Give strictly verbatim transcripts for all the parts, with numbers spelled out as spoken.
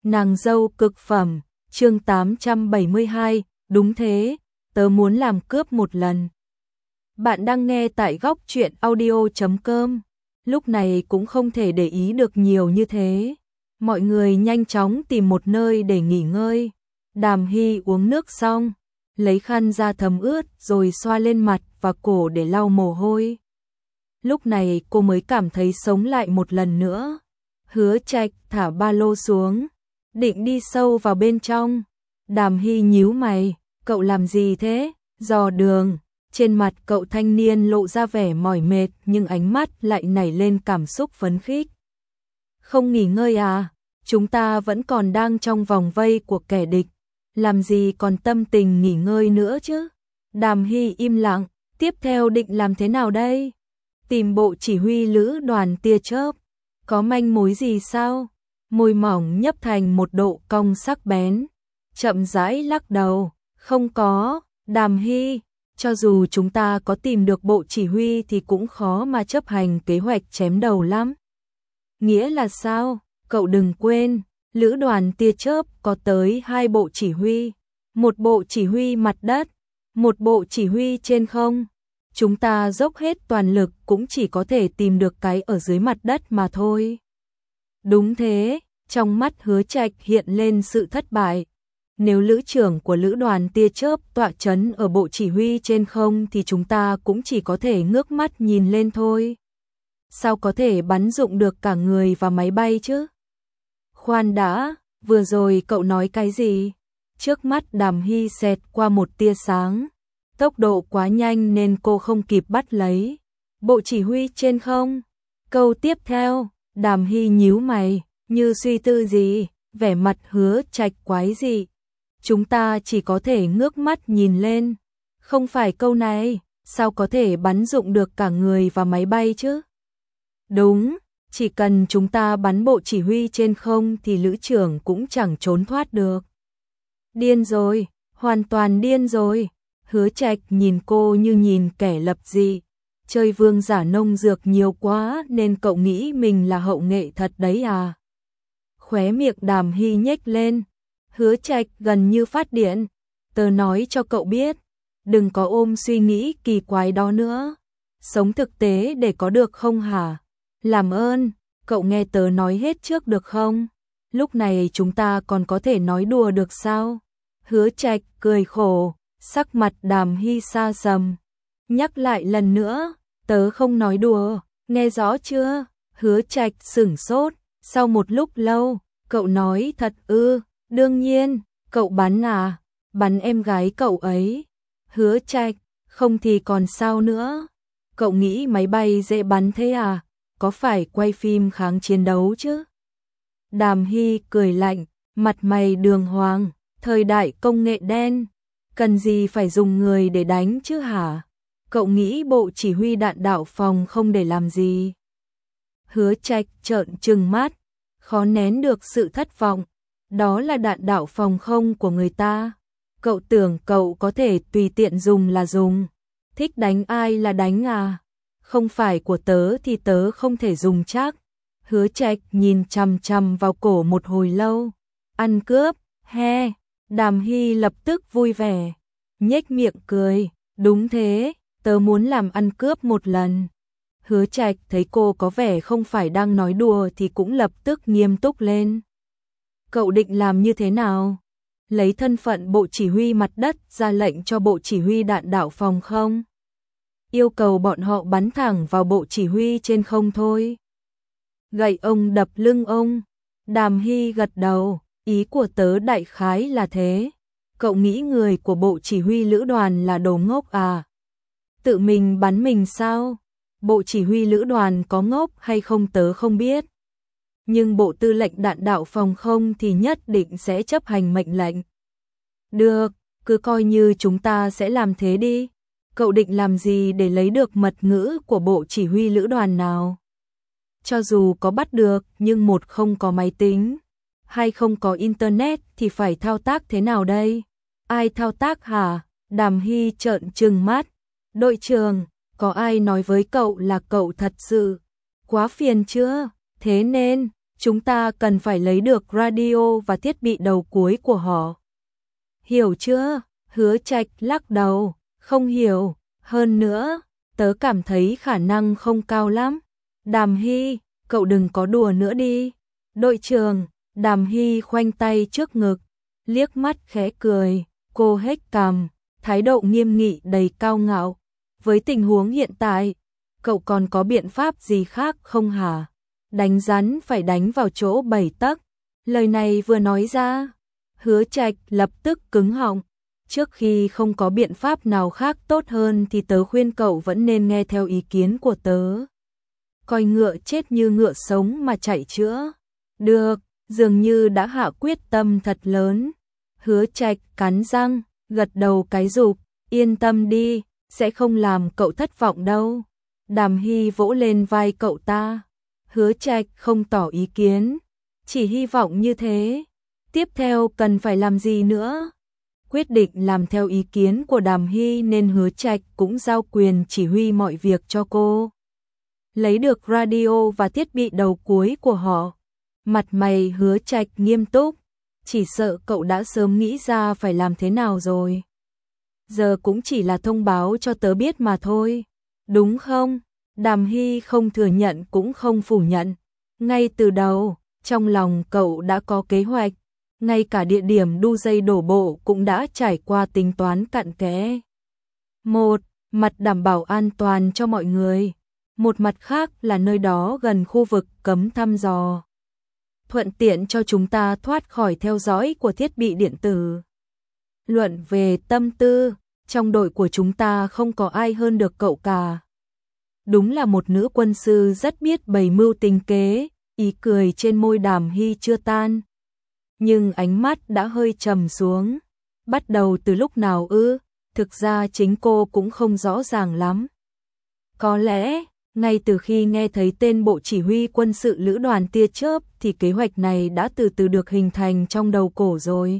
Nàng dâu cực phẩm, chương tám trăm bảy mươi hai, đúng thế, tớ muốn làm cướp một lần. Bạn đang nghe tại góc truyện audio chấm com. Lúc này cũng không thể để ý được nhiều như thế. Mọi người nhanh chóng tìm một nơi để nghỉ ngơi. Đàm Hy uống nước xong, lấy khăn ra thấm ướt rồi xoa lên mặt và cổ để lau mồ hôi. Lúc này cô mới cảm thấy sống lại một lần nữa. Hứa Trạch thả ba lô xuống, định đi sâu vào bên trong. Đàm Hy nhíu mày, cậu làm gì thế? Dò đường. Trên mặt cậu thanh niên lộ ra vẻ mỏi mệt nhưng ánh mắt lại nảy lên cảm xúc phấn khích. Không nghỉ ngơi à? Chúng ta vẫn còn đang trong vòng vây của kẻ địch. Làm gì còn tâm tình nghỉ ngơi nữa chứ? Đàm Hy im lặng, tiếp theo định làm thế nào đây? Tìm bộ chỉ huy lữ đoàn tia chớp. Có manh mối gì sao? Môi mỏng nhấp thành một độ cong sắc bén. Chậm rãi lắc đầu. Không có, Đàm Hy. Cho dù chúng ta có tìm được bộ chỉ huy thì cũng khó mà chấp hành kế hoạch chém đầu lắm. Nghĩa là sao? Cậu đừng quên, lữ đoàn tia chớp có tới hai bộ chỉ huy. Một bộ chỉ huy mặt đất, một bộ chỉ huy trên không. Chúng ta dốc hết toàn lực cũng chỉ có thể tìm được cái ở dưới mặt đất mà thôi. Đúng thế, trong mắt Hứa Trạch hiện lên sự thất bại. Nếu lữ trưởng của lữ đoàn tia chớp tọa chấn ở bộ chỉ huy trên không thì chúng ta cũng chỉ có thể ngước mắt nhìn lên thôi. Sao có thể bắn dụng được cả người và máy bay chứ? Khoan đã, vừa rồi cậu nói cái gì? Trước mắt Đàm Hy xẹt qua một tia sáng. Tốc độ quá nhanh nên cô không kịp bắt lấy. Bộ chỉ huy trên không? Câu tiếp theo, Đàm Hy nhíu mày, như suy tư gì, vẻ mặt Hứa Trạch quái dị. Chúng ta chỉ có thể ngước mắt nhìn lên. Không phải câu này, sao có thể bắn dụng được cả người và máy bay chứ? Đúng, chỉ cần chúng ta bắn bộ chỉ huy trên không thì lữ trưởng cũng chẳng trốn thoát được. Điên rồi, hoàn toàn điên rồi. Hứa Trạch nhìn cô như nhìn kẻ lập dị. Chơi vương giả nông dược nhiều quá nên cậu nghĩ mình là hậu nghệ thật đấy à? Khóe miệng Đàm Hy nhếch lên. Hứa Trạch gần như phát điện. Tớ nói cho cậu biết, đừng có ôm suy nghĩ kỳ quái đó nữa. Sống thực tế để có được không hả? Làm ơn, cậu nghe tớ nói hết trước được không? Lúc này chúng ta còn có thể nói đùa được sao? Hứa Trạch cười khổ, sắc mặt Đàm Hy xa sầm. Nhắc lại lần nữa, tớ không nói đùa, nghe rõ chưa? Hứa Trạch sửng sốt, sau một lúc lâu, cậu nói thật ư? Đương nhiên, cậu bắn à? Bắn em gái cậu ấy. Hứa Trạch, không thì còn sao nữa? Cậu nghĩ máy bay dễ bắn thế à? Có phải quay phim kháng chiến đấu chứ? Đàm Hy cười lạnh, mặt mày đường hoàng, thời đại công nghệ đen, cần gì phải dùng người để đánh chứ hả? Cậu nghĩ bộ chỉ huy đạn đạo phòng không để làm gì? Hứa Trạch trợn trừng mắt, khó nén được sự thất vọng. Đó là đạn đạo phòng không của người ta. Cậu tưởng cậu có thể tùy tiện dùng là dùng. Thích đánh ai là đánh à? Không phải của tớ thì tớ không thể dùng chắc. Hứa Trạch nhìn chằm chằm vào cổ một hồi lâu. Ăn cướp, he. Đàm Hy lập tức vui vẻ, nhếch miệng cười. Đúng thế, tớ muốn làm ăn cướp một lần. Hứa Trạch thấy cô có vẻ không phải đang nói đùa thì cũng lập tức nghiêm túc lên. Cậu định làm như thế nào? Lấy thân phận bộ chỉ huy mặt đất ra lệnh cho bộ chỉ huy đạn đạo phòng không? Yêu cầu bọn họ bắn thẳng vào bộ chỉ huy trên không thôi. Gậy ông đập lưng ông. Đàm Hy gật đầu, ý của tớ đại khái là thế. Cậu nghĩ người của bộ chỉ huy lữ đoàn là đồ ngốc à? Tự mình bắn mình sao? Bộ chỉ huy lữ đoàn có ngốc hay không tớ không biết. Nhưng bộ tư lệnh đạn đạo phòng không thì nhất định sẽ chấp hành mệnh lệnh. Được, cứ coi như chúng ta sẽ làm thế đi. Cậu định làm gì để lấy được mật ngữ của bộ chỉ huy lữ đoàn nào? Cho dù có bắt được nhưng một không có máy tính, hay không có internet thì phải thao tác thế nào đây? Ai thao tác hả? Đàm Hy trợn trừng mắt. Đội trưởng, có ai nói với cậu là cậu thật sự? Quá phiền chưa? Thế nên, chúng ta cần phải lấy được radio và thiết bị đầu cuối của họ. Hiểu chưa? Hứa Trạch lắc đầu, không hiểu, hơn nữa, tớ cảm thấy khả năng không cao lắm. Đàm Hy, cậu đừng có đùa nữa đi. Đội trưởng, Đàm Hy khoanh tay trước ngực, liếc mắt khẽ cười, cô hếch cằm, thái độ nghiêm nghị đầy cao ngạo. Với tình huống hiện tại, cậu còn có biện pháp gì khác không hả? Đánh rắn phải đánh vào chỗ bảy tấc. Lời này vừa nói ra, Hứa Trạch lập tức cứng họng. Trước khi không có biện pháp nào khác tốt hơn thì tớ khuyên cậu vẫn nên nghe theo ý kiến của tớ. Coi ngựa chết như ngựa sống mà chạy chữa. Được, dường như đã hạ quyết tâm thật lớn. Hứa Trạch cắn răng, gật đầu cái rụp, yên tâm đi, sẽ không làm cậu thất vọng đâu. Đàm Hy vỗ lên vai cậu ta. Hứa Trạch không tỏ ý kiến, chỉ hy vọng như thế. Tiếp theo cần phải làm gì nữa? Quyết định làm theo ý kiến của Đàm Hy nên Hứa Trạch cũng giao quyền chỉ huy mọi việc cho cô. Lấy được radio và thiết bị đầu cuối của họ. Mặt mày Hứa Trạch nghiêm túc, chỉ sợ cậu đã sớm nghĩ ra phải làm thế nào rồi. Giờ cũng chỉ là thông báo cho tớ biết mà thôi, đúng không? Đàm Hy không thừa nhận cũng không phủ nhận. Ngay từ đầu, trong lòng cậu đã có kế hoạch, ngay cả địa điểm đu dây đổ bộ cũng đã trải qua tính toán cặn kẽ. Một mặt đảm bảo an toàn cho mọi người, một mặt khác là nơi đó gần khu vực cấm thăm dò, thuận tiện cho chúng ta thoát khỏi theo dõi của thiết bị điện tử. Luận về tâm tư, trong đội của chúng ta không có ai hơn được cậu cả. Đúng là một nữ quân sư rất biết bày mưu tính kế, ý cười trên môi Đàm Hy chưa tan. Nhưng ánh mắt đã hơi trầm xuống. Bắt đầu từ lúc nào ư? Thực ra chính cô cũng không rõ ràng lắm. Có lẽ, ngay từ khi nghe thấy tên bộ chỉ huy quân sự lữ đoàn tia chớp thì kế hoạch này đã từ từ được hình thành trong đầu cổ rồi.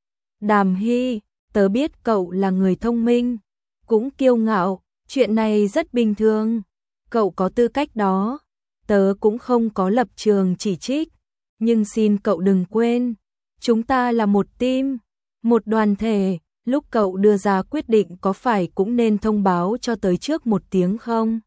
Đàm Hy, tớ biết cậu là người thông minh, cũng kiêu ngạo, chuyện này rất bình thường. Cậu có tư cách đó, tớ cũng không có lập trường chỉ trích, nhưng xin cậu đừng quên, chúng ta là một team, một đoàn thể, lúc cậu đưa ra quyết định có phải cũng nên thông báo cho tớ trước một tiếng không?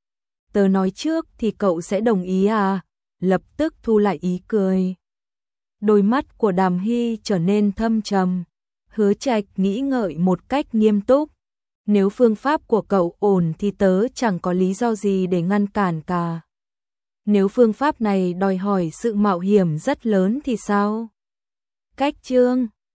Tớ nói trước thì cậu sẽ đồng ý à? Lập tức thu lại ý cười. Đôi mắt của Đàm Hy trở nên thâm trầm. Hứa Trạch nghĩ ngợi một cách nghiêm túc. Nếu phương pháp của cậu ổn thì tớ chẳng có lý do gì để ngăn cản cả. Nếu phương pháp này đòi hỏi sự mạo hiểm rất lớn thì sao? Cách chương